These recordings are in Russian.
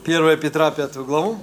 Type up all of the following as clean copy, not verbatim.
1 Петра, 5 главу.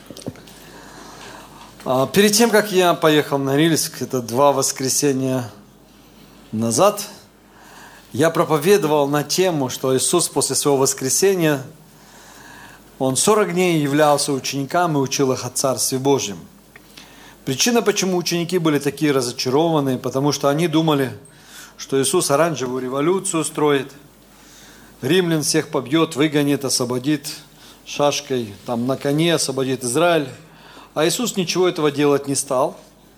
Перед тем, как я поехал на Норильск, это 2 воскресенья назад, я проповедовал на тему, что Иисус после своего воскресения, Он 40 дней являлся ученикам и учил их о Царстве Божьем. Причина, почему ученики были такие разочарованные, потому что они думали, что Иисус оранжевую революцию строит, римлян всех побьет, выгонит, освободит шашкой, там на коне освободит Израиль. А Иисус ничего этого делать не стал.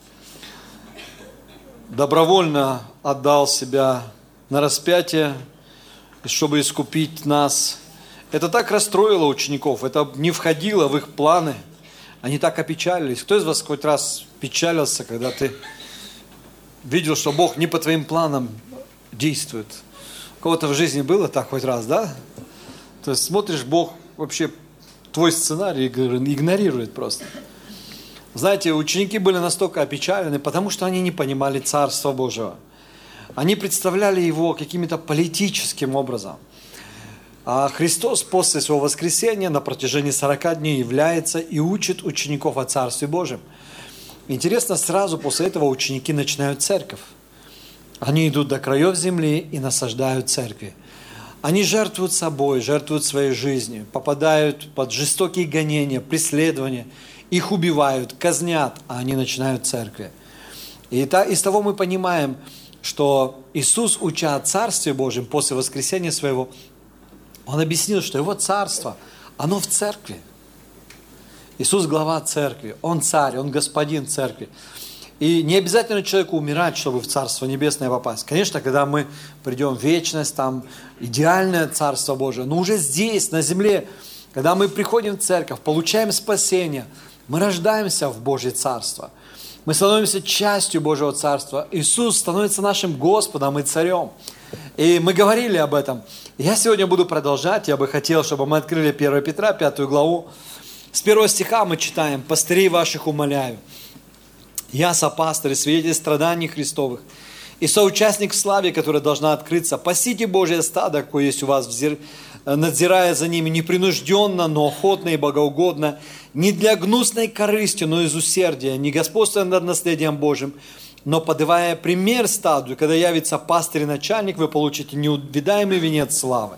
Добровольно отдал себя на распятие, чтобы искупить нас. Это так расстроило учеников, это не входило в их планы. Они так опечалились. Кто из вас хоть раз печалился, когда ты видел, что Бог не по твоим планам действует? У кого-то в жизни было так хоть раз, да? То есть смотришь, Бог вообще твой сценарий игнорирует просто. Знаете, ученики были настолько опечалены, потому что они не понимали Царства Божьего. Они представляли его каким-то политическим образом. А Христос после своего воскресения на протяжении 40 дней является и учит учеников о Царстве Божьем. Интересно, сразу после этого ученики начинают церковь. Они идут до краев земли и насаждают церкви. Они жертвуют собой, жертвуют своей жизнью, попадают под жестокие гонения, преследования. Их убивают, казнят, а они начинают церкви. И из того мы понимаем, что Иисус, уча о Царстве Божьем после воскресения своего, Он объяснил, что Его Царство, оно в церкви. Иисус глава церкви, Он царь, Он господин церкви. И не обязательно человеку умирать, чтобы в Царство Небесное попасть. Конечно, когда мы придем в вечность, там идеальное Царство Божие, но уже здесь, на земле, когда мы приходим в церковь, получаем спасение, мы рождаемся в Божье Царство. Мы становимся частью Божьего Царства. Иисус становится нашим Господом и Царем. И мы говорили об этом. Я сегодня буду продолжать. Я бы хотел, чтобы мы открыли 1 Петра, 5 главу. С 1 стиха мы читаем: «Пастырей ваших умоляю, я сопастырь, свидетель страданий Христовых, и соучастник в славе, которая должна открыться. Пасите Божье стадо, какое есть у вас, надзирая за ними непринужденно, но охотно и богоугодно, не для гнусной корысти, но из усердия, не господствуя над наследием Божьим, но подавая пример стаду, и когда явится пастырь и начальник, вы получите неувидаемый венец славы».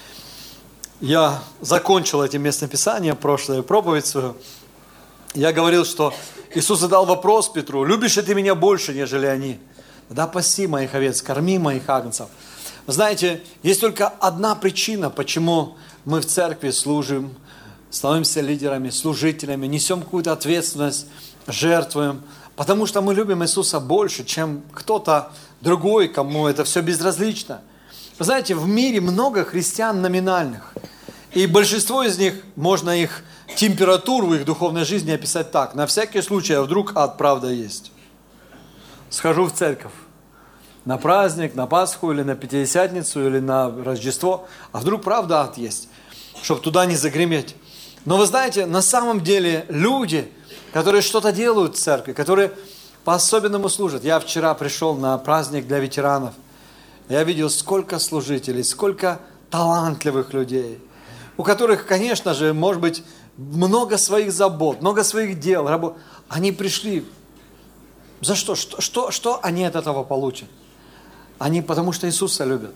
Я закончил этим местописанием прошлую проповедь свою. Я говорил, что Иисус задал вопрос Петру: «Любишь ли ты меня больше, нежели они? Да, паси моих овец, корми моих агнцев». Вы знаете, есть только одна причина, почему мы в церкви служим, становимся лидерами, служителями, несем какую-то ответственность, жертвуем. Потому что мы любим Иисуса больше, чем кто-то другой, кому это все безразлично. Вы знаете, в мире много христиан номинальных. И большинство из них, можно их температуру в их духовной жизни описать так: на всякий случай, а вдруг ад правда есть. Схожу в церковь на праздник, на Пасху или на Пятидесятницу или на Рождество, а вдруг правда ад есть, чтобы туда не загреметь. Но вы знаете, на самом деле люди, которые что-то делают в церкви, которые по-особенному служат. Я вчера пришел на праздник для ветеранов. Я видел, сколько служителей, сколько талантливых людей, у которых, конечно же, может быть, много своих забот, много своих дел, работ. Они пришли. За что? Что они от этого получат? Они потому что Иисуса любят.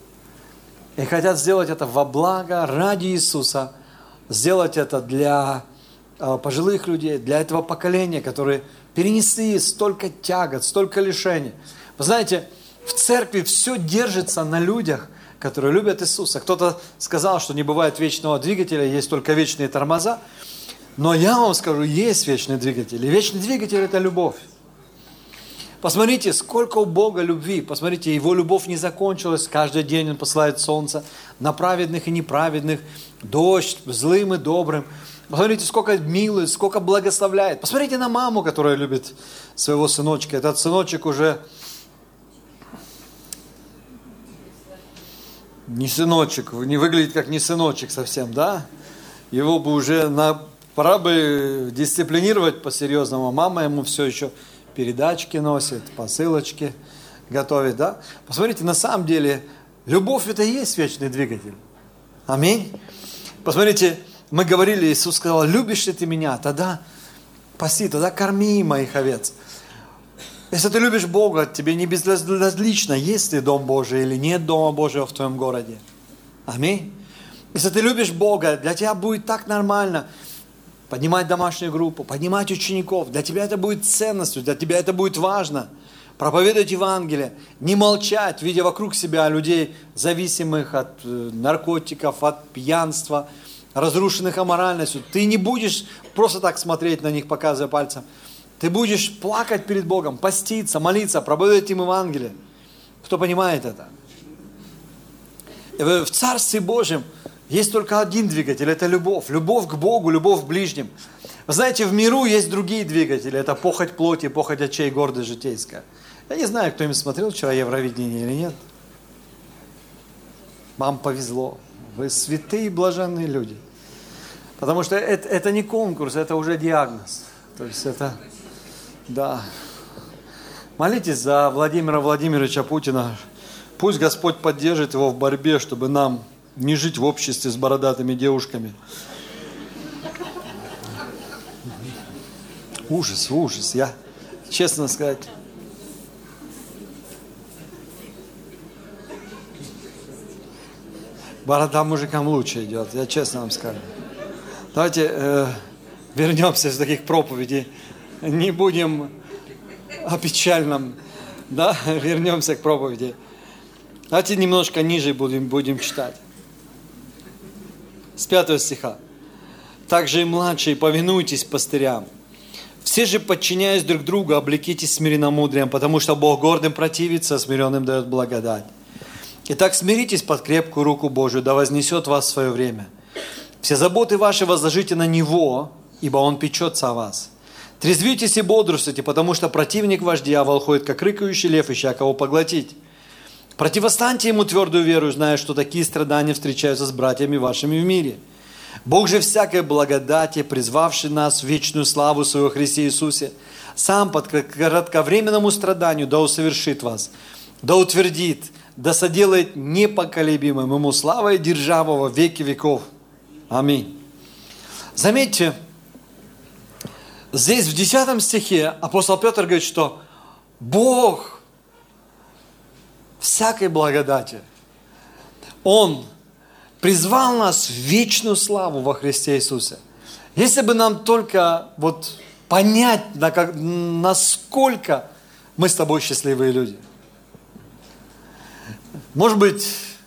И хотят сделать это во благо, ради Иисуса. Сделать это для пожилых людей, для этого поколения, которые перенесли столько тягот, столько лишений. Вы знаете, в церкви все держится на людях, которые любят Иисуса. Кто-то сказал, что не бывает вечного двигателя, есть только вечные тормоза. Но я вам скажу, есть вечный двигатель. И вечный двигатель – это любовь. Посмотрите, сколько у Бога любви. Посмотрите, Его любовь не закончилась. Каждый день Он посылает солнце на праведных и неправедных, дождь злым и добрым. Посмотрите, сколько милует, сколько благословляет. Посмотрите на маму, которая любит своего сыночка. Этот сыночек уже не сыночек, не выглядит как не сыночек совсем, да? Его бы уже пора бы дисциплинировать по-серьезному. Мама ему все еще передачки носит, посылочки готовит, да? Посмотрите, на самом деле, любовь – это и есть вечный двигатель. Аминь. Посмотрите, Мы говорили, Иисус сказал, любишь ли ты меня? Тогда паси, тогда корми моих овец. Если ты любишь Бога, тебе не безразлично, есть ли Дом Божий или нет Дома Божьего в твоем городе. Аминь. Если ты любишь Бога, для тебя будет так нормально поднимать домашнюю группу, поднимать учеников. Для тебя это будет ценностью, для тебя это будет важно. Проповедовать Евангелие, не молчать, видя вокруг себя людей, зависимых от наркотиков, от пьянства, разрушенных аморальностью. Ты не будешь просто так смотреть на них, показывая пальцем. Ты будешь плакать перед Богом, поститься, молиться, проповедовать им Евангелие. Кто понимает это? В Царстве Божьем есть только один двигатель, это любовь. Любовь к Богу, любовь к ближним. Вы знаете, в миру есть другие двигатели. Это похоть плоти, похоть очей, гордость житейская. Я не знаю, кто им смотрел вчера Евровидение или нет. Вам повезло. Вы святые и блаженные люди. Потому что это не конкурс, это уже диагноз. То есть это, да. Молитесь за Владимира Владимировича Путина. Пусть Господь поддержит его в борьбе, чтобы нам не жить в обществе с бородатыми девушками. Ужас, ужас. Я, честно сказать... Борода мужикам лучше идет, я честно вам скажу. Давайте вернемся с таких проповедей. Не будем о печальном, да, вернемся к проповеди. Давайте немножко ниже будем читать. С 5 стиха. «Также и младшие, повинуйтесь пастырям. Все же, подчиняясь друг другу, облекитесь смиренномудрием, потому что Бог гордым противится, а смиренным дает благодать. Итак, смиритесь под крепкую руку Божию, да вознесет вас в свое время. Все заботы ваши возложите на Него, ибо Он печется о вас. Трезвитесь и бодрствуйте, потому что противник ваш дьявол ходит, как рыкающий лев, ища кого поглотить. Противостаньте ему твердую веру, зная, что такие страдания встречаются с братьями вашими в мире. Бог же всякой благодати, призвавший нас в вечную славу Свою во Христе Иисусе, сам по кратковременному страданию да усовершит вас, да утвердит, да соделает непоколебимым ему слава и держава во веки веков. Аминь». Заметьте, здесь в 10 стихе апостол Петр говорит, что Бог всякой благодати, Он призвал нас в вечную славу во Христе Иисусе. Если бы нам только понять, насколько мы с тобой счастливые люди. Может быть,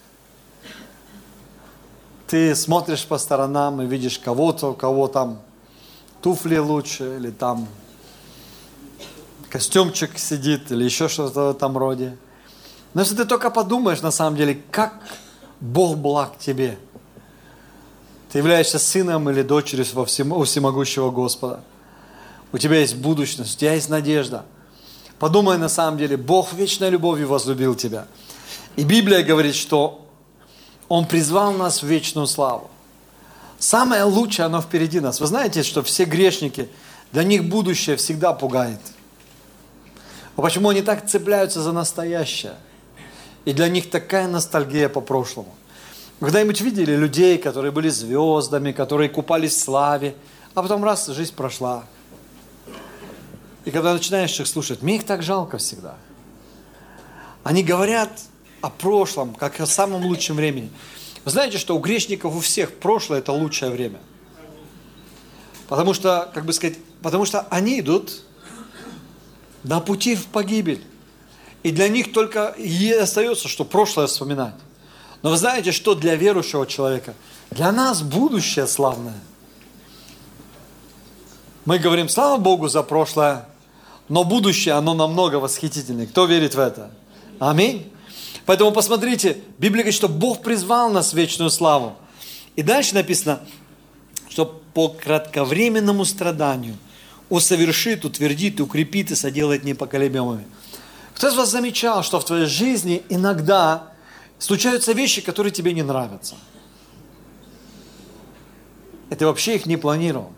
ты смотришь по сторонам и видишь кого-то, у кого там туфли лучше, или там костюмчик сидит, или еще что-то в этом роде. Но если ты только подумаешь, на самом деле, как Бог благ тебе. Ты являешься сыном или дочерью у всемогущего Господа. У тебя есть будущность, у тебя есть надежда. Подумай, на самом деле, Бог вечной любовью возлюбил тебя. И Библия говорит, что Он призвал нас в вечную славу. Самое лучшее, оно впереди нас. Вы знаете, что все грешники, для них будущее всегда пугает. А почему они так цепляются за настоящее? И для них такая ностальгия по прошлому. Вы когда-нибудь видели людей, которые были звездами, которые купались в славе, а потом раз, жизнь прошла. И когда начинаешь их слушать, мне их так жалко всегда. Они говорят о прошлом, как о самом лучшем времени. Вы знаете, что у грешников у всех прошлое это лучшее время. Потому что, потому что они идут на пути в погибель. И для них только и остается, что прошлое вспоминать. Но вы знаете, что для верующего человека? Для нас будущее славное. Мы говорим, слава Богу за прошлое, но будущее, оно намного восхитительнее. Кто верит в это? Аминь. Поэтому посмотрите, Библия говорит, что Бог призвал нас в вечную славу. И дальше написано, что по кратковременному страданию усовершит, утвердит, укрепит и соделает непоколебимыми. Кто из вас замечал, что в твоей жизни иногда случаются вещи, которые тебе не нравятся? И ты вообще их не планировал.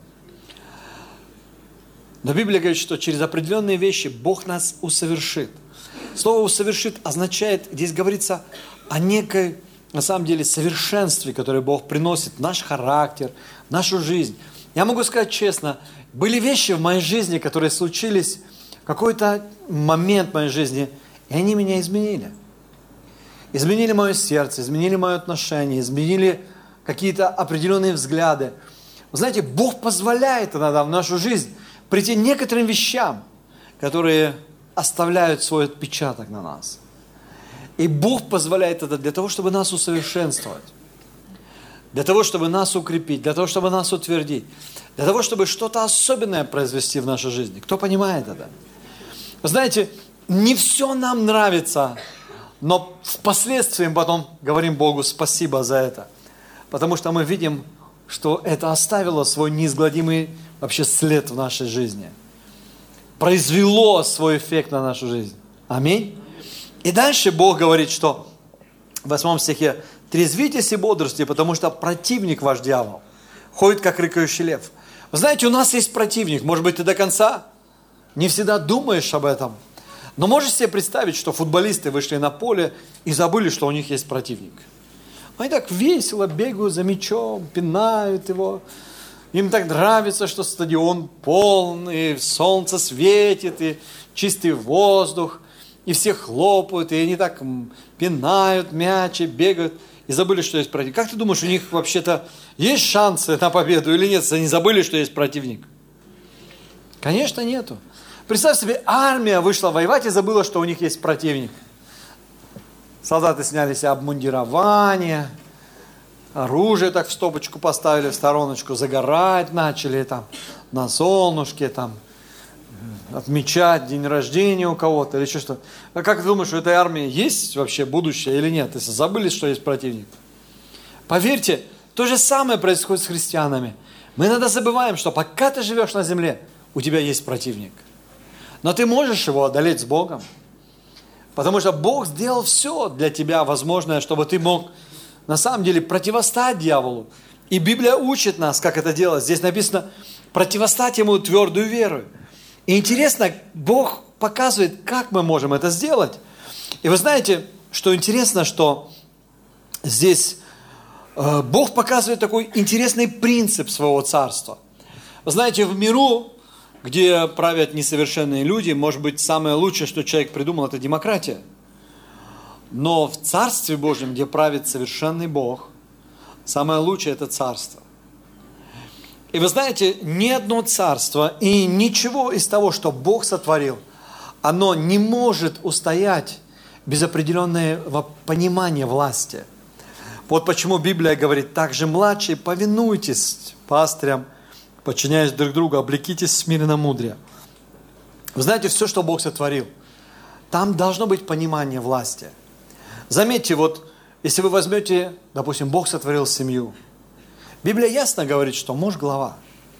Но Библия говорит, что через определенные вещи Бог нас усовершит. Слово «усовершит» означает, здесь говорится о некой на самом деле совершенстве, которое Бог приносит в наш характер, в нашу жизнь. Я могу сказать честно, были вещи в моей жизни, которые случились в какой-то момент в моей жизни, и они меня изменили. Изменили мое сердце, изменили мое отношение, изменили какие-то определенные взгляды. Вы знаете, Бог позволяет иногда в нашу жизнь прийти некоторым вещам, которые оставляют свой отпечаток на нас. И Бог позволяет это для того, чтобы нас усовершенствовать, для того, чтобы нас укрепить, для того, чтобы нас утвердить, для того, чтобы что-то особенное произвести в нашей жизни. Кто понимает это? Вы знаете, не все нам нравится, но впоследствии мы потом говорим Богу спасибо за это, потому что мы видим, что это оставило свой неизгладимый вообще след в нашей жизни, произвело свой эффект на нашу жизнь. Аминь. И дальше Бог говорит, что в 8 стихе: «Трезвитесь и бодрствуйте, потому что противник ваш дьявол ходит, как рыкающий лев». Вы знаете, у нас есть противник. Может быть, ты до конца не всегда думаешь об этом. Но можешь себе представить, что футболисты вышли на поле и забыли, что у них есть противник. Они так весело бегают за мячом, пинают его. Им так нравится, что стадион полон, и солнце светит, и чистый воздух, и все хлопают, и они так пинают мячи, бегают, и забыли, что есть противник. Как ты думаешь, у них вообще-то есть шансы на победу или нет, если они забыли, что есть противник? Конечно, нету. Представь себе, армия вышла воевать и забыла, что у них есть противник. Солдаты сняли себе обмундирование, оружие так в стопочку поставили, в стороночку, загорать начали там на солнышке, там отмечать день рождения у кого-то или еще что-то. А как ты думаешь, у этой армии есть вообще будущее или нет, если забыли, что есть противник? Поверьте, то же самое происходит с христианами. Мы иногда забываем, что пока ты живешь на земле, у тебя есть противник. Но ты можешь его одолеть с Богом. Потому что Бог сделал все для тебя возможное, чтобы ты мог на самом деле противостать дьяволу. И Библия учит нас, как это делать. Здесь написано: противостать ему твердую веру. И интересно, Бог показывает, как мы можем это сделать. И вы знаете, что интересно, что здесь Бог показывает такой интересный принцип своего царства. Вы знаете, в миру, где правят несовершенные люди, может быть, самое лучшее, что человек придумал, это демократия. Но в Царстве Божьем, где правит совершенный Бог, самое лучшее – это царство. И вы знаете, ни одно царство и ничего из того, что Бог сотворил, оно не может устоять без определенного понимания власти. Вот почему Библия говорит: также младшие, повинуйтесь пастырям, подчиняясь друг другу, облекитесь в смиренномудрие. Вы знаете, все, что Бог сотворил, там должно быть понимание власти. Заметьте, вот если вы возьмете, допустим, Бог сотворил семью, Библия ясно говорит, что муж глава.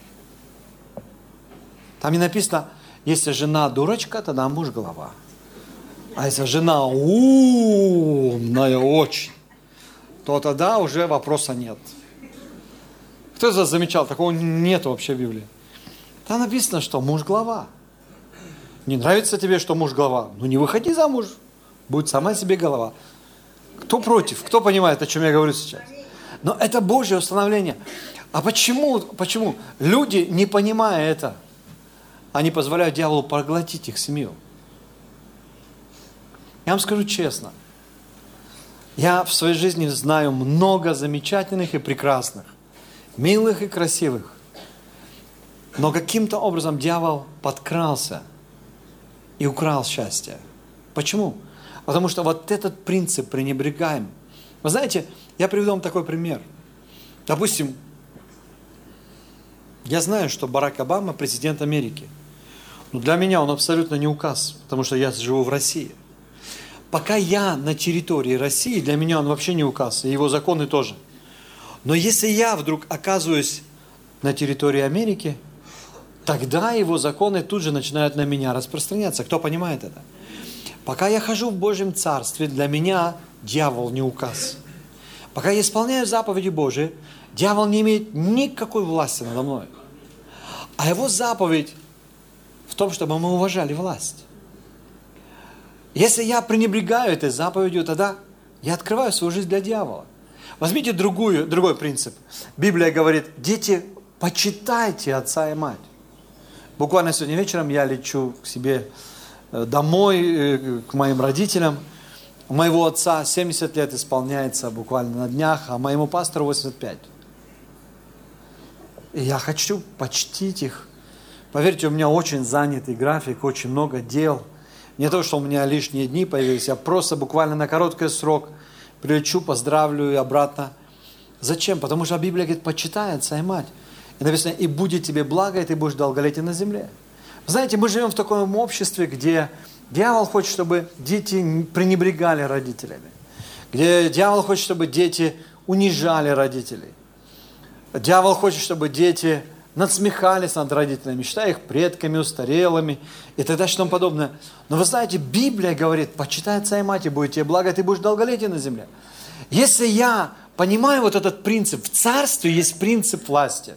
Там не написано: если жена дурочка, тогда муж глава. А если жена умная очень, то тогда уже вопроса нет. Кто из вас замечал? Такого нет вообще в Библии. Там написано, что муж глава. Не нравится тебе, что муж глава? Ну не выходи замуж. Будет сама себе голова. Кто против? Кто понимает, о чем я говорю сейчас? Но это Божье установление. А почему? Люди, не понимая это, они позволяют дьяволу поглотить их семью? Я вам скажу честно. Я в своей жизни знаю много замечательных и прекрасных, милых и красивых. Но каким-то образом дьявол подкрался и украл счастье. Почему? Потому что вот этот принцип пренебрегаем. Вы знаете, я приведу вам такой пример. Допустим, я знаю, что Барак Обама президент Америки. Но для меня он абсолютно не указ, потому что я живу в России. Пока я на территории России, для меня он вообще не указ, и его законы тоже. Но если я вдруг оказываюсь на территории Америки, тогда его законы тут же начинают на меня распространяться. Кто понимает это? Пока я хожу в Божьем Царстве, для меня дьявол не указ. Пока я исполняю заповеди Божии, дьявол не имеет никакой власти надо мной. А его заповедь в том, чтобы мы уважали власть. Если я пренебрегаю этой заповедью, тогда я открываю свою жизнь для дьявола. Возьмите другой принцип. Библия говорит, дети, почитайте отца и мать. Буквально сегодня вечером я лечу к себе домой, к моим родителям. У моего отца 70 лет исполняется буквально на днях, а моему пастору 85. И я хочу почтить их. Поверьте, у меня очень занятый график, очень много дел. Не то, что у меня лишние дни появились, я просто буквально на короткий срок прилечу, поздравлю и обратно. Зачем? Потому что Библия говорит, почитай отца и мать. И написано, и будет тебе благо, и ты будешь долголетен на земле. Вы знаете, мы живем в таком обществе, где дьявол хочет, чтобы дети пренебрегали родителями. Где дьявол хочет, чтобы дети унижали родителей. Дьявол хочет, чтобы дети надсмехались над родителями, считая их предками, устарелыми и так далее, и тому подобное. Но вы знаете, Библия говорит, почитай отца и мать, и будет тебе благо, и ты будешь долголетен на земле. Если я понимаю вот этот принцип, в царстве есть принцип власти.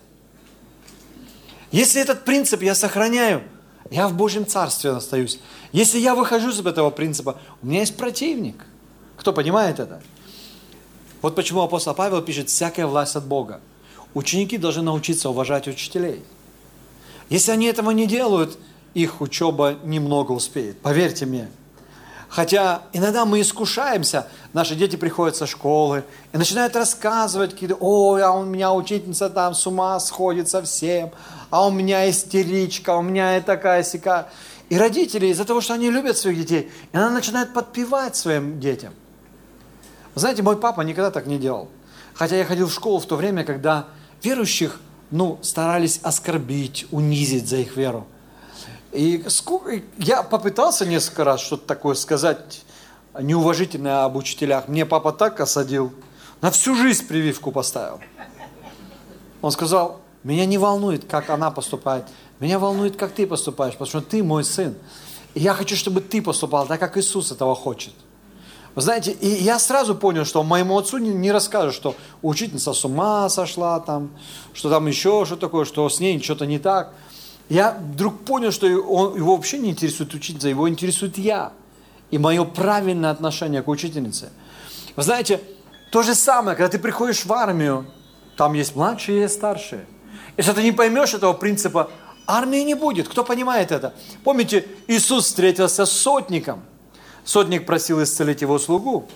Если этот принцип я сохраняю, я в Божьем царстве остаюсь. Если я выхожу из этого принципа, у меня есть противник. Кто понимает это? Вот почему апостол Павел пишет, всякая власть от Бога. Ученики должны научиться уважать учителей. Если они этого не делают, их учеба немного успеет. Поверьте мне. Хотя иногда мы искушаемся, наши дети приходят со школы и начинают рассказывать какие-то, ой, а у меня учительница там с ума сходит совсем, а у меня истеричка, у меня и такая-сяка. И родители из-за того, что они любят своих детей, и она начинает подпевать своим детям. Вы знаете, мой папа никогда так не делал. Хотя я ходил в школу в то время, когда верующих, старались оскорбить, унизить за их веру. И я попытался несколько раз что-то такое сказать неуважительное об учителях. Мне папа так осадил, на всю жизнь прививку поставил. Он сказал, меня не волнует, как она поступает, меня волнует, как ты поступаешь, потому что ты мой сын. И я хочу, чтобы ты поступал так, как Иисус этого хочет. Вы знаете, и я сразу понял, что моему отцу не расскажут, что учительница с ума сошла, что там еще что такое, что с ней что-то не так. Я вдруг понял, что его вообще не интересует учительница, его интересует я. И мое правильное отношение к учительнице. Вы знаете, то же самое, когда ты приходишь в армию, там есть младшие, есть старшие. Если ты не поймешь этого принципа, армии не будет. Кто понимает это? Помните, Иисус встретился с сотником. Сотник просил исцелить его слугу.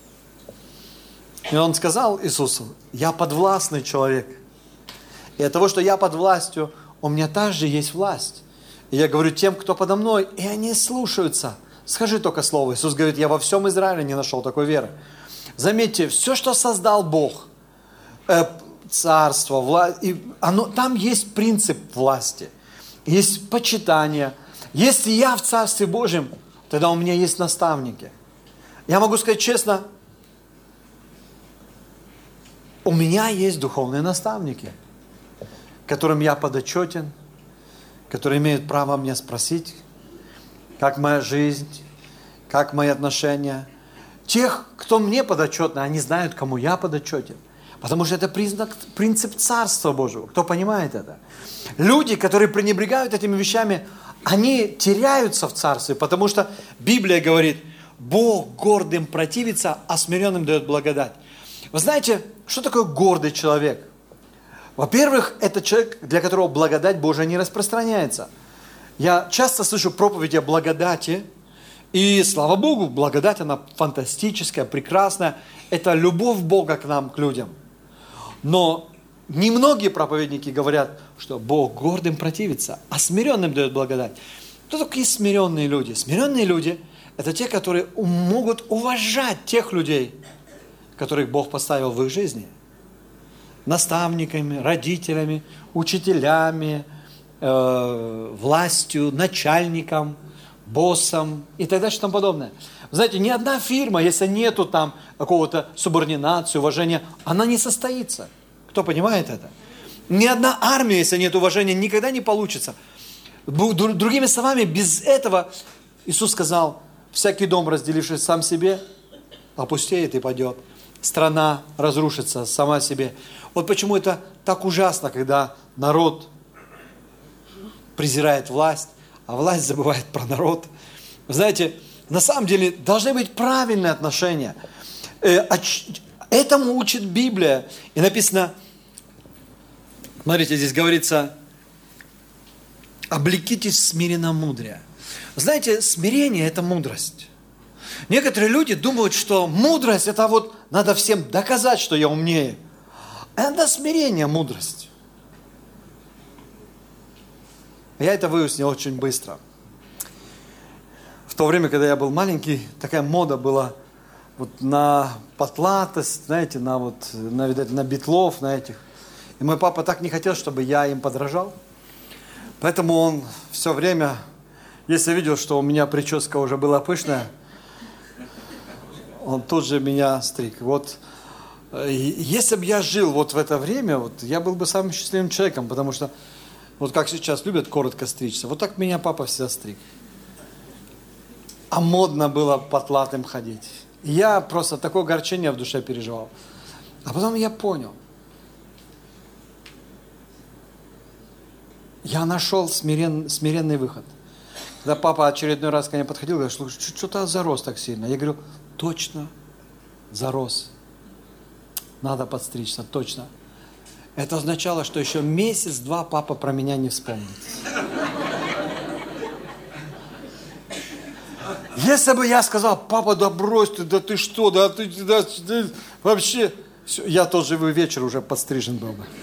И он сказал Иисусу, я подвластный человек. И от того, что я под властью, у меня также есть власть. И я говорю тем, кто подо мной, и они слушаются. Скажи только слово. Иисус говорит, я во всем Израиле не нашел такой веры. Заметьте, все, что создал Бог, царство, власть, там есть принцип власти. Есть почитание. Если я в Царстве Божьем, тогда у меня есть наставники. Я могу сказать честно, у меня есть духовные наставники, которым я подотчетен, которые имеют право меня спросить, как моя жизнь, как мои отношения. Тех, кто мне подотчетны, они знают, кому я подотчетен. Потому что это принцип Царства Божьего. Кто понимает это? Люди, которые пренебрегают этими вещами, они теряются в Царстве, потому что Библия говорит, Бог гордым противится, а смиренным дает благодать. Вы знаете, что такое гордый человек? Во-первых, это человек, для которого благодать Божия не распространяется. Я часто слышу проповеди о благодати, и слава Богу, благодать, она фантастическая, прекрасная. Это любовь Бога к нам, к людям. Но немногие проповедники говорят, что Бог гордым противится, а смиренным дает благодать. Кто такие смиренные люди? Смиренные люди – это те, которые могут уважать тех людей, которых Бог поставил в их жизни. Наставниками, родителями, учителями, властью, начальником, боссом и так далее, и тому подобное. Вы знаете, ни одна фирма, если нету там какого-то субординации, уважения, она не состоится. Кто понимает это? Ни одна армия, если нет уважения, никогда не получится. Другими словами, без этого Иисус сказал, всякий дом, разделившись сам себе, опустеет и падет. Страна разрушится сама себе. Вот почему это так ужасно, когда народ презирает власть, а власть забывает про народ. Вы знаете, на самом деле должны быть правильные отношения. Этому учит Библия. И написано, смотрите, здесь говорится, облекитесь в смиренномудрие. Знаете, смирение – это мудрость. Некоторые люди думают, что мудрость – это вот надо всем доказать, что я умнее. Это смирение, мудрость. Я это выяснил очень быстро. В то время, когда я был маленький, такая мода была вот на потлатость, знаете, на битлов, на этих. И мой папа так не хотел, чтобы я им подражал. Поэтому он все время, если видел, что у меня прическа уже была пышная, он тут же меня стриг. Вот, если бы я жил вот в это время, вот, я был бы самым счастливым человеком, потому что, вот как сейчас любят коротко стричься, вот так меня папа всегда стриг. А модно было потлатым ходить. И я просто такое огорчение в душе переживал. А потом я понял. Я нашел смиренный выход. Когда папа очередной раз ко мне подходил, говорит, слушай, что-то зарос так сильно. Я говорю, точно, зарос. Надо подстричься, точно. Это означало, что еще месяц-два папа про меня не вспомнит. Если бы я сказал, папа, да брось ты, да ты что, да ты вообще... Все, я тот же вечер уже подстрижен был бы.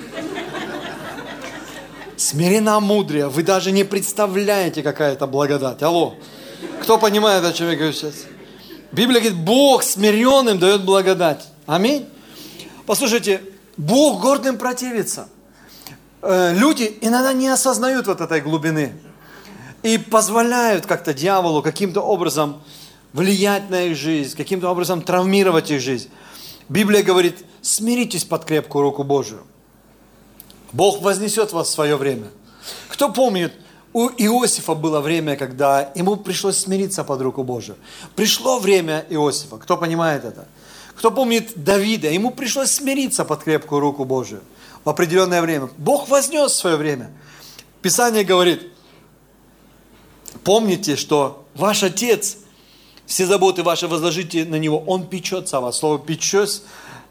Смиренномудрие. Вы даже не представляете, какая это благодать. Алло. Кто понимает, о чем я говорю сейчас? Библия говорит, Бог смиренным дает благодать. Аминь. Послушайте, Бог гордым противится. Люди иногда не осознают вот этой глубины. И позволяют как-то дьяволу каким-то образом влиять на их жизнь, каким-то образом травмировать их жизнь. Библия говорит, смиритесь под крепкую руку Божию. Бог вознесет вас в свое время. Кто помнит, у Иосифа было время, когда ему пришлось смириться под руку Божию. Пришло время Иосифа. Кто понимает это? Кто помнит Давида? Ему пришлось смириться под крепкую руку Божию в определенное время. Бог вознес в свое время. Писание говорит, помните, что ваш Отец, все заботы ваши возложите на Него, Он печется о вас. Слово печись,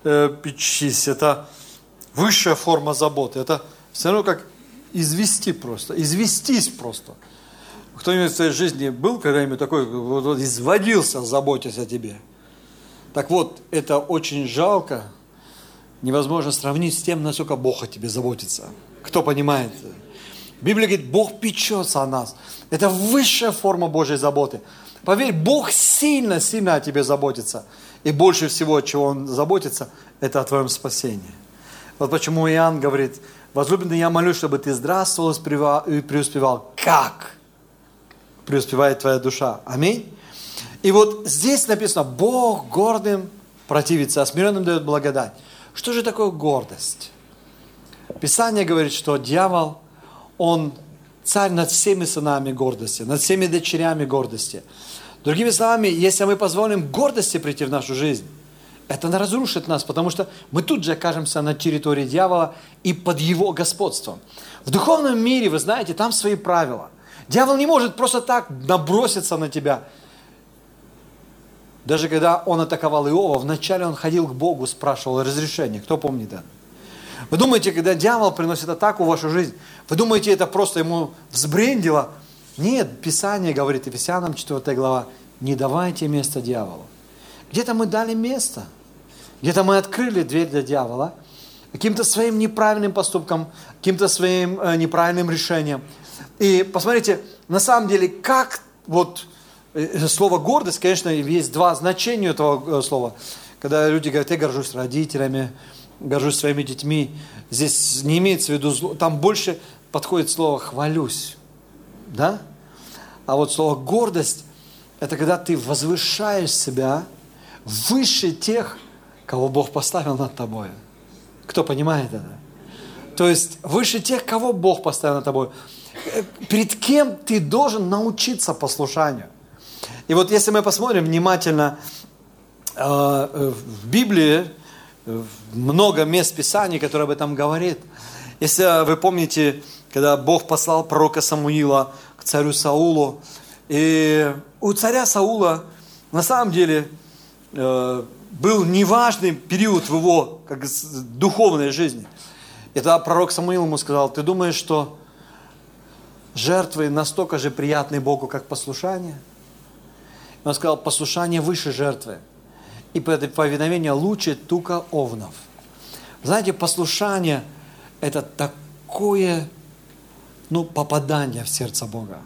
это высшая форма заботы. Это все равно как известись просто. Кто-нибудь в своей жизни был когда-нибудь такой, вот, изводился, заботясь о тебе? Так вот, это очень жалко, невозможно сравнить с тем, насколько Бог о тебе заботится. Кто понимает? Библия говорит, Бог печется о нас. Это высшая форма Божьей заботы. Поверь, Бог сильно о тебе заботится. И больше всего, от чего Он заботится, это о твоем спасении. Вот почему Иоанн говорит, возлюбленный, я молюсь, чтобы ты здравствовал и преуспевал. Как преуспевает твоя душа? Аминь. И вот здесь написано, Бог гордым противится, а смиренным дает благодать. Что же такое гордость? Писание говорит, что дьявол, он царь над всеми сынами гордости, над всеми дочерями гордости. Другими словами, если мы позволим гордости прийти в нашу жизнь, это разрушит нас, потому что мы тут же окажемся на территории дьявола и под его господством. В духовном мире, вы знаете, там свои правила. Дьявол не может просто так наброситься на тебя. Даже когда он атаковал Иова, вначале он ходил к Богу, спрашивал разрешение. Кто помнит это? Вы думаете, когда дьявол приносит атаку в вашу жизнь, вы думаете, это просто ему взбрендило? Нет, Писание говорит, Ефесянам 4 глава, не давайте место дьяволу. Где-то мы дали место, где-то мы открыли дверь для дьявола, каким-то своим неправильным поступком, каким-то своим неправильным решением. И посмотрите, на самом деле, как вот слово гордость, конечно, есть два значения этого слова. Когда люди говорят, я горжусь родителями, горжусь своими детьми, здесь не имеется в виду зло, там больше подходит слово хвалюсь, да? А вот слово гордость, это когда ты возвышаешь себя выше тех, кого Бог поставил над тобой. Кто понимает это? То есть выше тех, кого Бог поставил над тобой. Перед кем ты должен научиться послушанию. И вот если мы посмотрим внимательно в Библии, много мест Писаний, которые об этом говорит. Если вы помните, когда Бог послал пророка Самуила к царю Саулу, и у царя Саула на самом деле был неважный период в его духовной жизни. И тогда пророк Самуил ему сказал: ты думаешь, что жертвы настолько же приятны Богу, как послушание? И он сказал: послушание выше жертвы, и повиновение лучше тука овнов. Знаете, послушание – это такое, попадание в сердце Бога.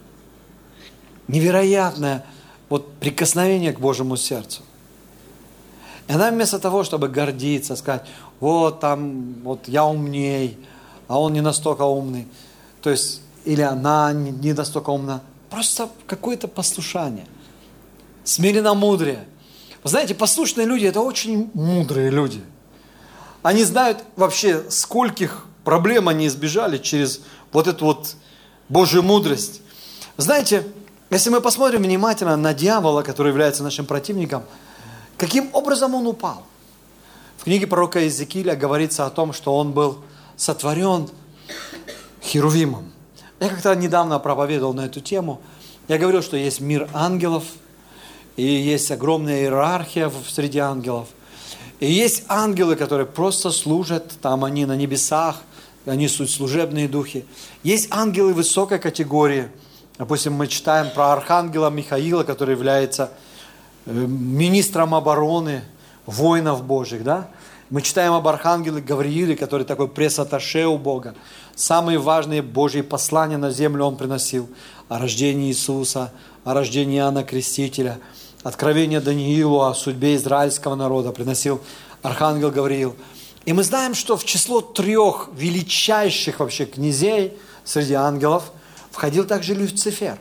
Невероятное прикосновение к Божьему сердцу. И она вместо того, чтобы гордиться, сказать: я умней, а он не настолько умный, то есть, или она не настолько умна, просто какое-то послушание, смиренномудрие. Вы знаете, послушные люди – это очень мудрые люди. Они знают вообще, скольких проблем они избежали через эту Божью мудрость. Знаете, если мы посмотрим внимательно на дьявола, который является нашим противником, каким образом он упал? В книге пророка Иезекииля говорится о том, что он был сотворен херувимом. Я как-то недавно проповедовал на эту тему. Я говорил, что есть мир ангелов, и есть огромная иерархия среди ангелов. И есть ангелы, которые просто служат, там они на небесах, они служебные духи. Есть ангелы высокой категории. Допустим, мы читаем про архангела Михаила, который является министром обороны воинов Божьих, да? Мы читаем об архангеле Гаврииле, который такой пресс-атташе у Бога. Самые важные Божьи послания на землю он приносил. О рождении Иисуса, о рождении Иоанна Крестителя, откровение Даниилу о судьбе израильского народа приносил архангел Гавриил. И мы знаем, что в число 3 величайших вообще князей среди ангелов входил также Люцифер.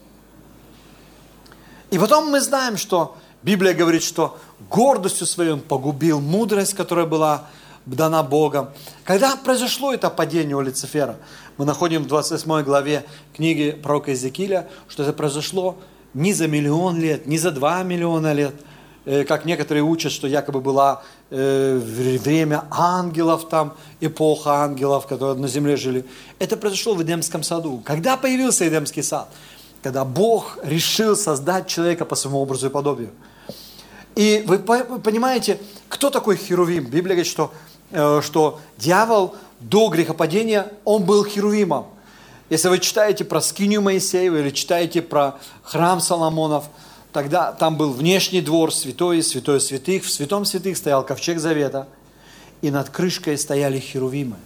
И потом мы знаем, что Библия говорит, что гордостью своей он погубил мудрость, которая была дана Богом. Когда произошло это падение у Люцифера? Мы находим в 28 главе книги пророка Иезекииля, что это произошло не за 1 000 000 лет, не за 2 миллиона лет, как некоторые учат, что якобы было время ангелов, там, эпоха ангелов, которые на земле жили. Это произошло в Эдемском саду. Когда появился Эдемский сад? Когда Бог решил создать человека по своему образу и подобию. И вы понимаете, кто такой Херувим? Библия говорит, что дьявол до грехопадения, он был Херувимом. Если вы читаете про скинию Моисеева или читаете про храм Соломонов, тогда там был внешний двор, святой святых. В святом святых стоял ковчег завета, и над крышкой стояли херувимы.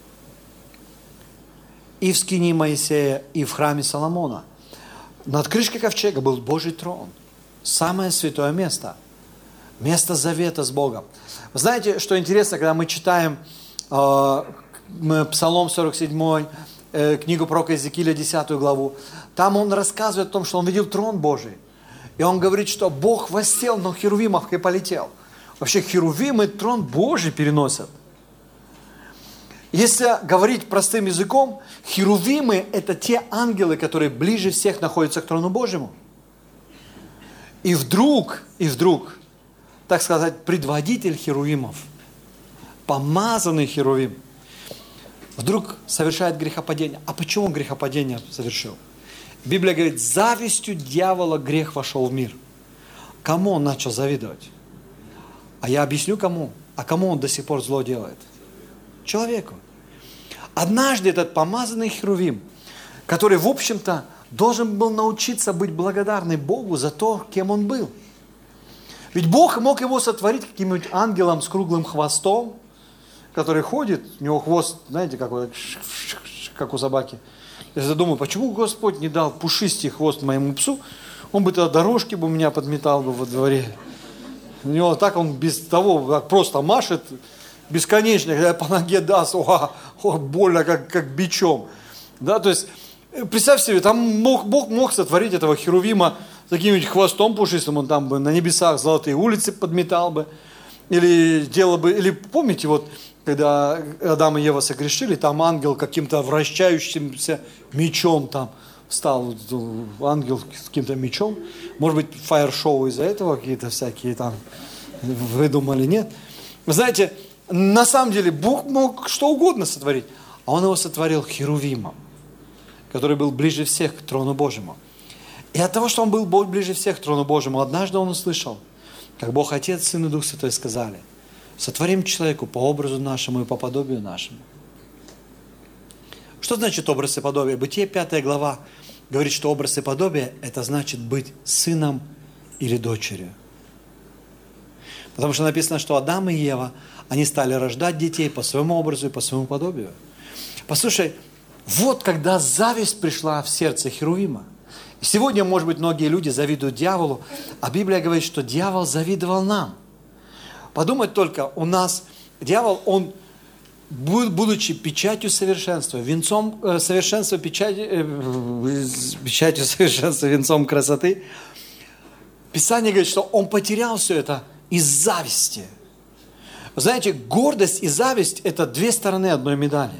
И в скинии Моисея, и в храме Соломона. Над крышкой ковчега был Божий трон. Самое святое место. Место завета с Богом. Вы знаете, что интересно, когда мы читаем Псалом 47, книгу пророка Иезекииля, 10 главу, там он рассказывает о том, что он видел трон Божий. И он говорит, что Бог воссел на херувимах и полетел. Вообще херувимы трон Божий переносят. Если говорить простым языком, херувимы – это те ангелы, которые ближе всех находятся к трону Божьему. И вдруг, так сказать, предводитель херувимов, помазанный херувим, вдруг совершает грехопадение. А почему он грехопадение совершил? Библия говорит, завистью дьявола грех вошел в мир. Кому он начал завидовать? А я объясню кому. А кому он до сих пор зло делает? Человеку. Однажды этот помазанный херувим, который, в общем-то, должен был научиться быть благодарным Богу за то, кем он был. Ведь Бог мог его сотворить каким-нибудь ангелом с круглым хвостом, который ходит, у него хвост, знаете, как у собаки. Я задумал, почему Господь не дал пушистый хвост моему псу? Он бы тогда дорожки бы у меня подметал бы во дворе. У него так он без того, как просто машет, бесконечно, когда по ноге даст, больно, как бичом. Да, то есть, представь себе, там Бог мог сотворить этого херувима с таким хвостом пушистым, он там бы на небесах золотые улицы подметал бы, или делал бы, или помните, вот, когда Адам и Ева согрешили, там ангел каким-то вращающимся мечом там встал, ангел с каким-то мечом, может быть, фаер-шоу из-за этого какие-то всякие там выдумали, нет? Вы знаете, на самом деле Бог мог что угодно сотворить, а Он его сотворил херувимом, который был ближе всех к трону Божьему. И от того, что он был ближе всех к трону Божьему, однажды он услышал, как Бог Отец, Сын и Дух Святой сказали, сотворим человеку по образу нашему и по подобию нашему. Что значит образ и подобие? Бытие 5 глава говорит, что образ и подобие – это значит быть сыном или дочерью. Потому что написано, что Адам и Ева, они стали рождать детей по своему образу и по своему подобию. Послушай, вот когда зависть пришла в сердце Херувима. И сегодня, может быть, многие люди завидуют дьяволу, а Библия говорит, что дьявол завидовал нам. Подумать только, у нас дьявол, он, будучи печатью совершенства, венцом совершенства, печатью совершенства, венцом красоты, Писание говорит, что он потерял все это из зависти. Вы знаете, гордость и зависть – это две стороны одной медали.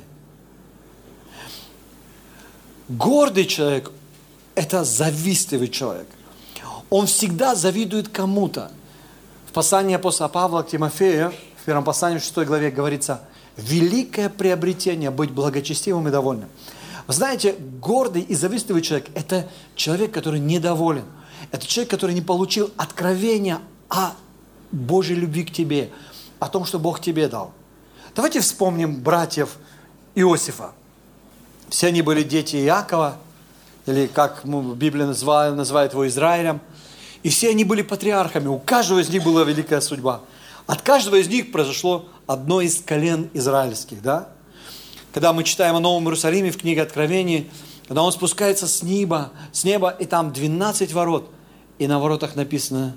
Гордый человек – это завистливый человек. Он всегда завидует кому-то. В послании апостола Павла к Тимофею, в первом послании, в 6 главе говорится, великое приобретение – быть благочестивым и довольным. Вы знаете, гордый и завистливый человек – это человек, который недоволен. Это человек, который не получил откровения о Божьей любви к тебе, о том, что Бог тебе дал. Давайте вспомним братьев Иосифа. Все они были дети Иакова, или как Библия называет его Израилем. И все они были патриархами, у каждого из них была великая судьба. От каждого из них произошло одно из колен израильских. Да? Когда мы читаем о Новом Иерусалиме в книге Откровений, когда он спускается с неба, и там 12 ворот, и на воротах написано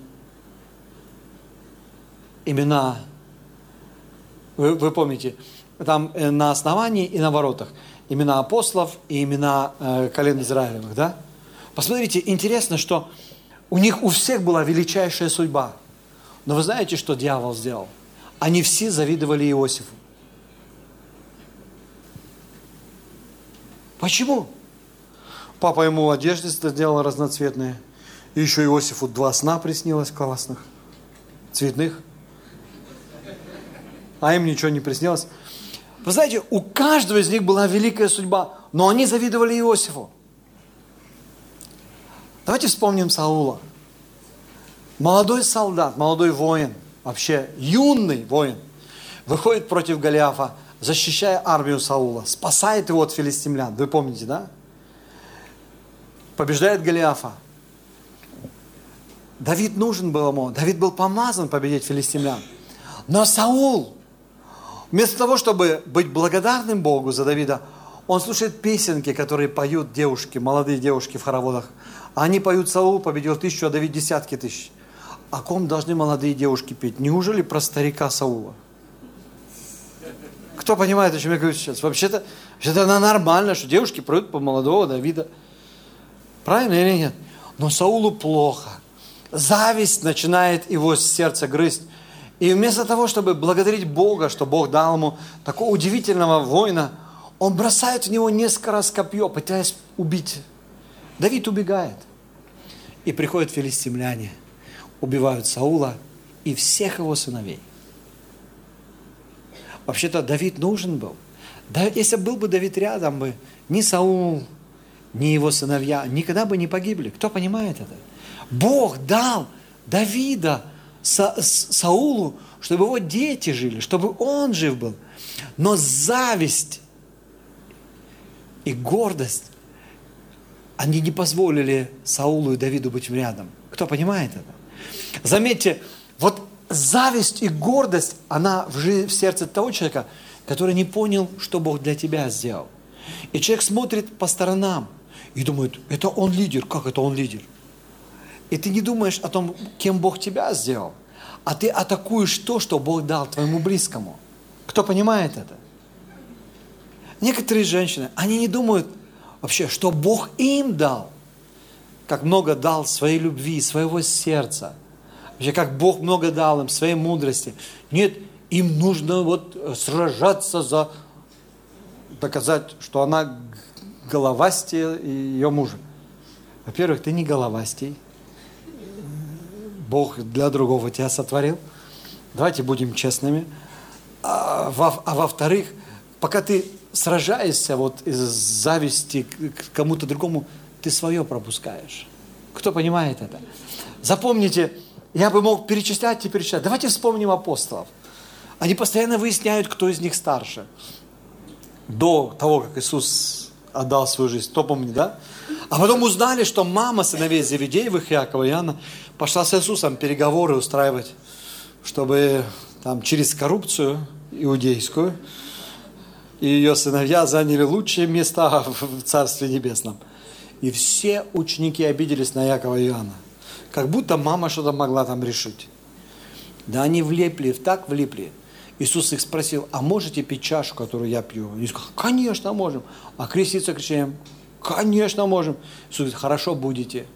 имена, вы помните, там на основании и на воротах имена апостолов и имена колен Израилевых, да? Посмотрите, интересно, что у них у всех была величайшая судьба. Но вы знаете, что дьявол сделал? Они все завидовали Иосифу. Почему? Папа ему одежды сделал разноцветные. И еще Иосифу 2 сна приснилось классных, цветных. А им ничего не приснилось. Вы знаете, у каждого из них была великая судьба, но они завидовали Иосифу. Давайте вспомним Саула. Молодой солдат, молодой воин, вообще юный воин, выходит против Голиафа, защищая армию Саула, спасает его от филистимлян. Вы помните, да? Побеждает Голиафа. Давид нужен был ему, Давид был помазан победить филистимлян. Но Саул, вместо того, чтобы быть благодарным Богу за Давида, он слушает песенки, которые поют девушки, молодые девушки в хороводах. Они поют: Саул победил 1000, а Давид десятки тысяч. О ком должны молодые девушки петь? Неужели про старика Саула? Кто понимает, о чем я говорю сейчас? Вообще-то нормально, что девушки поют по молодого Давида. Правильно или нет? Но Саулу плохо. Зависть начинает его сердце грызть. И вместо того, чтобы благодарить Бога, что Бог дал ему такого удивительного воина, он бросает в него несколько раз копье, пытаясь убить. Давид убегает. И приходят филистимляне, убивают Саула и всех его сыновей. Вообще-то Давид нужен был. Да, если был бы Давид рядом, бы ни Саул, ни его сыновья никогда бы не погибли. Кто понимает это? Бог дал Давида Саулу, чтобы его дети жили, чтобы он жив был. Но зависть и гордость, они не позволили Саулу и Давиду быть рядом. Кто понимает это? Заметьте, вот зависть и гордость, она в сердце того человека, который не понял, что Бог для тебя сделал. И человек смотрит по сторонам и думает: это он лидер. Как это он лидер? И ты не думаешь о том, кем Бог тебя сделал, а ты атакуешь то, что Бог дал твоему близкому. Кто понимает это? Некоторые женщины, они не думают вообще, что Бог им дал, как много дал своей любви, своего сердца, вообще как Бог много дал им, своей мудрости. Нет, им нужно вот сражаться за доказать, что она головастее ее мужа. Во-первых, ты не головастей. Бог для другого тебя сотворил. Давайте будем честными. А во-вторых, пока ты сражаешься вот из зависти к кому-то другому, ты свое пропускаешь. Кто понимает это? Запомните, Я бы мог перечислять и перечислять. Давайте вспомним апостолов. Они постоянно выясняют, кто из них старше. До того, как Иисус отдал свою жизнь. Кто помнит, да? А потом узнали, что мама сыновей Зеведеевых, Иакова и Иоанна, пошла с Иисусом переговоры устраивать, чтобы там через коррупцию иудейскую и ее сыновья заняли лучшие места в Царстве Небесном. И все ученики обиделись на Иакова и Иоанна. Как будто мама что-то могла там решить. Да они влипли, так влипли. Иисус их спросил, а можете пить чашу, которую я пью? Они сказали, конечно можем. А креститься крещением? Конечно можем. Иисус говорит, хорошо будете.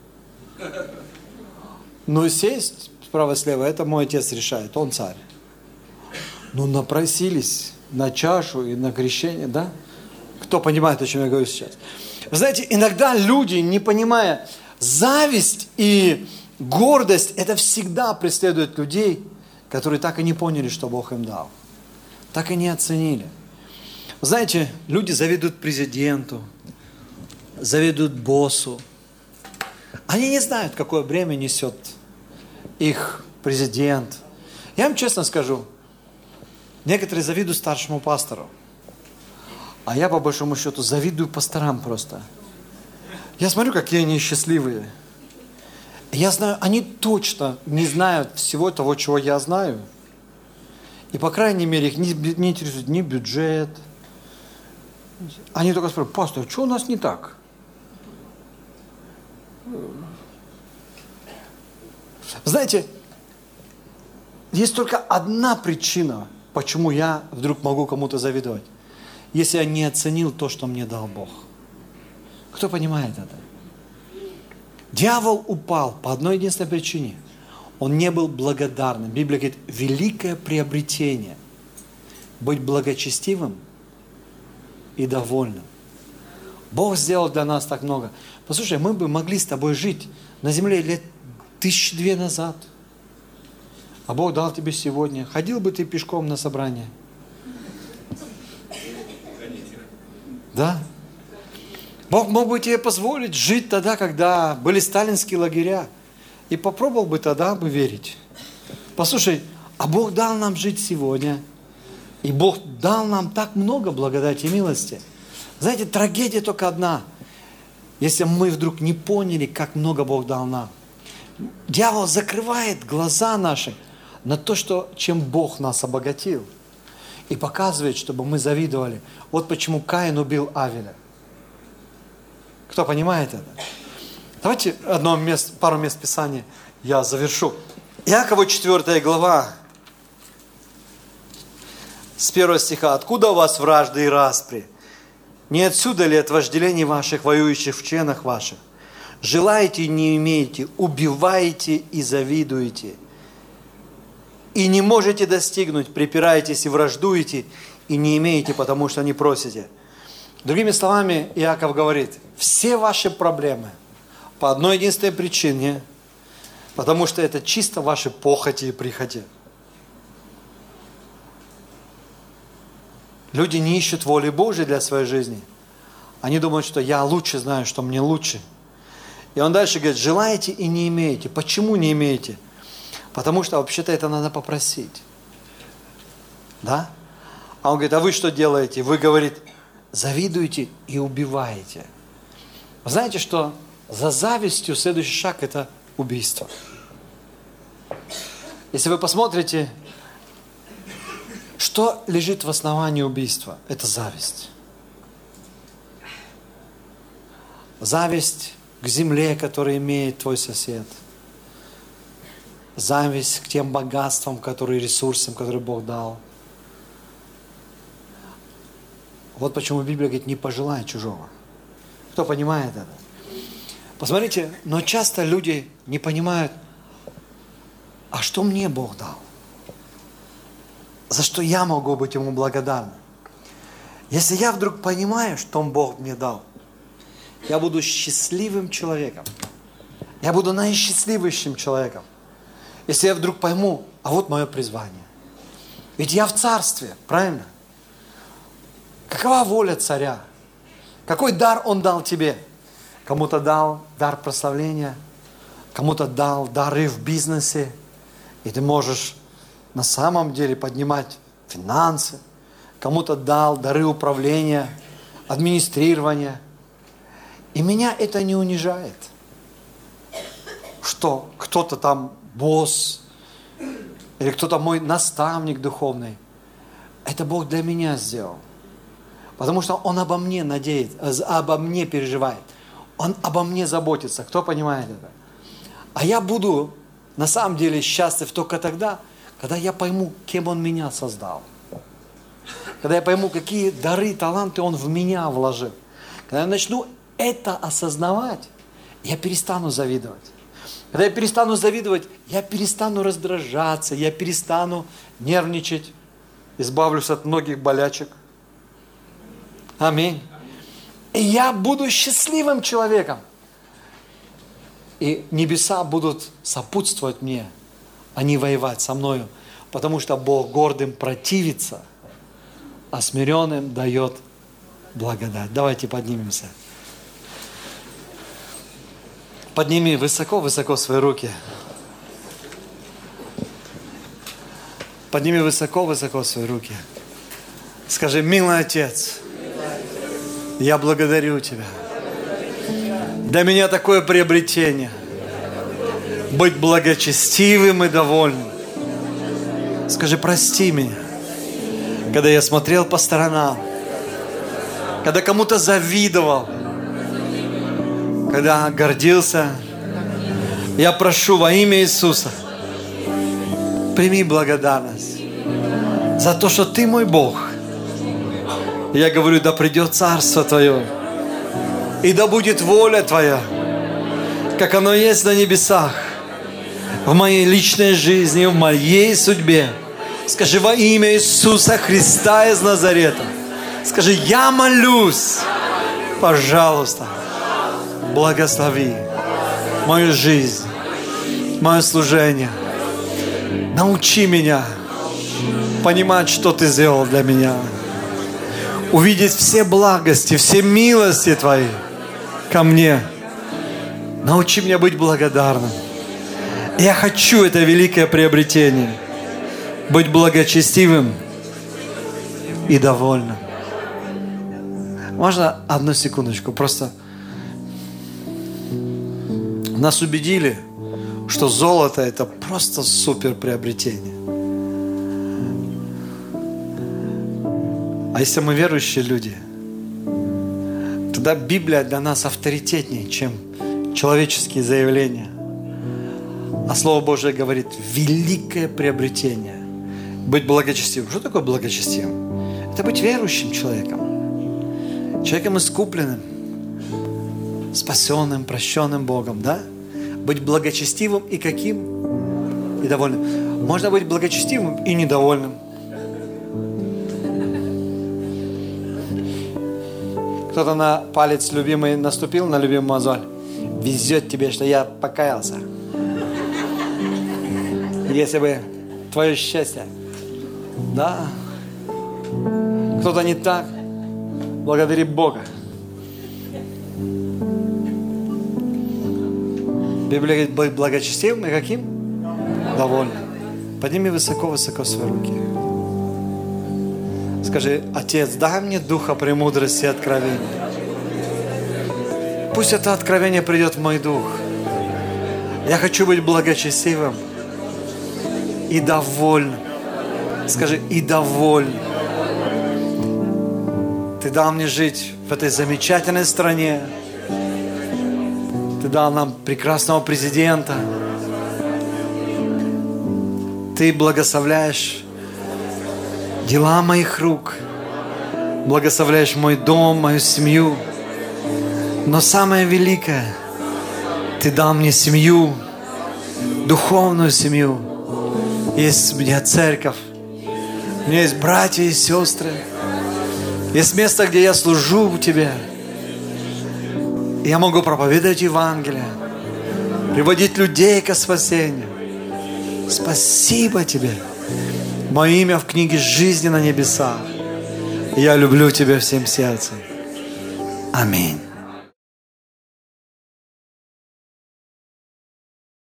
Но сесть справа-слева, это мой отец решает, он царь. Ну напросились на чашу и на крещение, да? Кто понимает, о чем я говорю сейчас? Вы знаете, иногда люди, не понимая, зависть и гордость, это всегда преследует людей, которые так и не поняли, что Бог им дал. Так и не оценили. Вы знаете, люди завидуют президенту, завидуют боссу. Они не знают, какое бремя несет их президент. Я вам честно скажу, некоторые завидуют старшему пастору. А я, по большому счету, завидую пасторам просто. Я смотрю, какие они счастливые. Я знаю, они точно не знают всего того, чего я знаю. И, по крайней мере, их не интересует ни бюджет. Они только спрашивают, пастор, что у нас не так? Знаете, есть только одна причина, почему я вдруг могу кому-то завидовать. Если я не оценил то, что мне дал Бог. Кто понимает это? Дьявол упал по одной единственной причине. Он не был благодарным. Библия говорит, великое приобретение. Быть благочестивым и довольным. Бог сделал для нас так много. Послушай, мы бы могли с тобой жить на земле лет 1002 назад. А Бог дал тебе сегодня. Ходил бы ты пешком на собрание? Да? Бог мог бы тебе позволить жить тогда, когда были сталинские лагеря. И попробовал бы тогда бы верить. Послушай, а Бог дал нам жить сегодня. И Бог дал нам так много благодати и милости. Знаете, трагедия только одна. Если мы вдруг не поняли, как много Бог дал нам. Дьявол закрывает глаза наши на то, чем Бог нас обогатил. И показывает, чтобы мы завидовали. Вот почему Каин убил Авеля. Кто понимает это? Давайте пару мест Писания я завершу. Иакова 4 глава, с 1 стиха. «Откуда у вас вражды и распри? Не отсюда ли от вожделений ваших, воюющих в членах ваших? Желаете и не имеете, убиваете и завидуете. И не можете достигнуть, припираетесь и враждуете, и не имеете, потому что не просите». Другими словами, Иаков говорит, все ваши проблемы по одной единственной причине, потому что это чисто ваши похоти и прихоти. Люди не ищут воли Божьей для своей жизни. Они думают, что я лучше знаю, что мне лучше. И он дальше говорит, желаете и не имеете. Почему не имеете? Потому что вообще-то это надо попросить. Да? А он говорит, а вы что делаете? Вы, говорит, завидуете и убиваете. Вы знаете, что за завистью следующий шаг – это убийство. Если вы посмотрите, что лежит в основании убийства? Это зависть. Зависть к земле, которую имеет твой сосед. Зависть к тем богатствам, ресурсам, которые Бог дал. Вот почему Библия говорит, не пожелай чужого. Кто понимает это? Посмотрите, но часто люди не понимают, а что мне Бог дал? За что я могу быть Ему благодарным? Если я вдруг понимаю, что Бог мне дал, я буду счастливым человеком. Я буду наисчастливейшим человеком. Если я вдруг пойму, а вот мое призвание. Ведь я в царстве, правильно? Какова воля царя? Какой дар он дал тебе? Кому-то дал дар прославления, кому-то дал дары в бизнесе, И ты можешь на самом деле поднимать финансы, кому-то дал дары управления, администрирования. И меня это не унижает, что кто-то там босс, или кто-то мой наставник духовный. Это Бог для меня сделал. Потому что Он обо мне надеется, обо мне переживает. Он обо мне заботится. Кто понимает это? А я буду на самом деле счастлив только тогда, когда я пойму, кем Он меня создал. Когда я пойму, какие дары, таланты Он в меня вложил. Когда я начну это осознавать, я перестану завидовать. Когда я перестану завидовать, я перестану раздражаться, я перестану нервничать, избавлюсь от многих болячек. Аминь. И я буду счастливым человеком. И небеса будут сопутствовать мне, а не воевать со мною. Потому что Бог гордым противится, а смиренным дает благодать. Давайте поднимемся. Подними высоко-высоко свои руки. Подними высоко-высоко свои руки. Скажи: милый Отец, я благодарю Тебя. Для меня такое приобретение. Быть благочестивым и довольным. Скажи: прости меня, когда я смотрел по сторонам, когда кому-то завидовал, когда гордился. Я прошу во имя Иисуса, прими благодарность за то, что Ты мой Бог. Я говорю: да придет Царство Твое, и да будет воля Твоя, как оно есть на небесах, в моей личной жизни, в моей судьбе. Скажи: во имя Иисуса Христа из Назарета. Скажи: я молюсь, пожалуйста, благослови мою жизнь, мое служение. Научи меня понимать, что Ты сделал для меня. Увидеть все благости, все милости Твои ко мне. Научи меня быть благодарным. Я хочу это великое приобретение. Быть благочестивым и довольным. Можно одну секундочку? Просто нас убедили, что золото — это просто супер приобретение. А если мы верующие люди, тогда Библия для нас авторитетнее, чем человеческие заявления. А Слово Божие говорит: великое приобретение. Быть благочестивым. Что такое благочестивым? Это быть верующим человеком. Человеком искупленным, спасенным, прощенным Богом, да? Быть благочестивым и каким? И довольным. Можно быть благочестивым и недовольным. Кто-то на палец любимый наступил, на любимую мозоль. Везет тебе, что я покаялся. Если бы твое счастье. Да. Кто-то не так. Благодари Бога. Библия говорит: быть благочестивым и каким? Довольным. Подними высоко-высоко свои руки. Скажи: Отец, дай мне духа премудрости и откровения. Пусть это откровение придет в мой дух. Я хочу быть благочестивым и довольным. Скажи: и довольным. Ты дал мне жить в этой замечательной стране. Ты дал нам прекрасного президента. Ты благословляешь дела моих рук. Благословляешь мой дом, мою семью. Но самое великое, Ты дал мне семью, духовную семью. Есть у меня церковь. У меня есть братья и сестры. Есть место, где я служу у Тебя. Я могу проповедовать Евангелие, приводить людей ко спасению. Спасибо Тебе. Мое имя в книге жизни на небесах. Я люблю Тебя всем сердцем. Аминь.